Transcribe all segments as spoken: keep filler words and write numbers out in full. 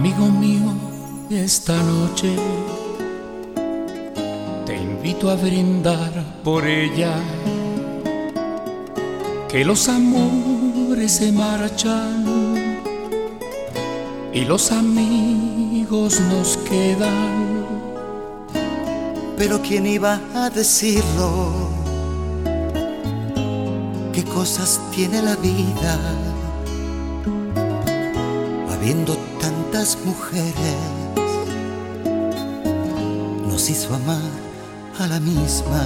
Amigo mío, esta noche te invito a brindar por ella, que los amores se marchan y los amigos nos quedan. Pero ¿quién iba a decirlo? ¿Qué cosas tiene la vida? Habiendo tantas mujeres, nos hizo amar a la misma.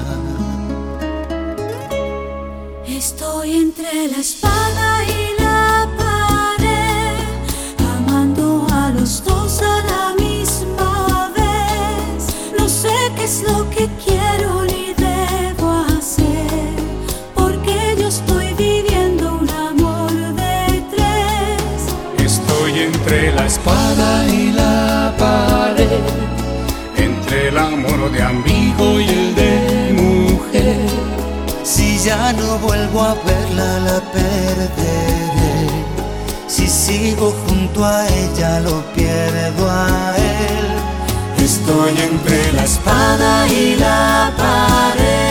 Estoy entre la espada y la pared, amando a los dos a la misma vez. No sé qué es lo que quiero ni debo hacer, porque yo estoy viviendo un amor de tres. Estoy entre la espada y la pared, entre el amor de amigo y el de mujer. Si ya no vuelvo a verla, la perderé. Si sigo junto a ella, lo pierdo a él. Estoy entre la espada y la pared.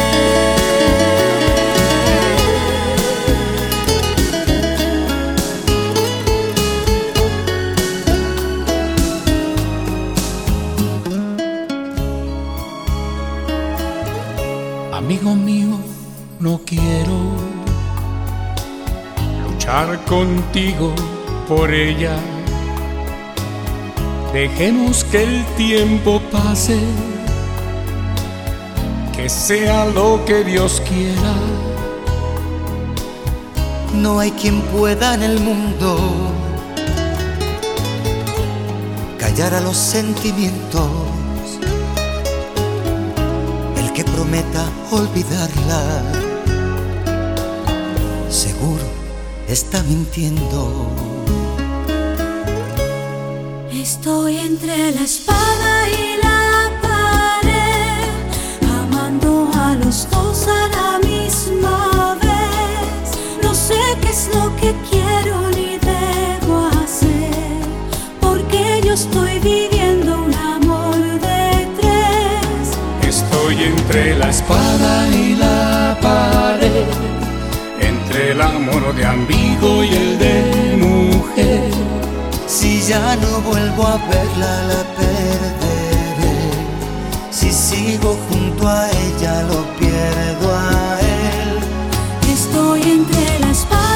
Amigo mío, no quiero luchar contigo por ella. Dejemos que el tiempo pase, que sea lo que Dios quiera. No hay quien pueda en el mundo callar a los sentimientos. El que prometa olvidarla, seguro está mintiendo. Estoy entre la espada y la pared, amando a los dos a la misma vez. No sé qué es lo que quiero ni debo hacer, porque yo estoy viviendo un amor de tres. Estoy entre la espada y la pared, entre el amor de amigo y el de mujer. Si ya no vuelvo a verla, la perderé. Si sigo junto a ella, lo pierdo a él. Estoy entre la espada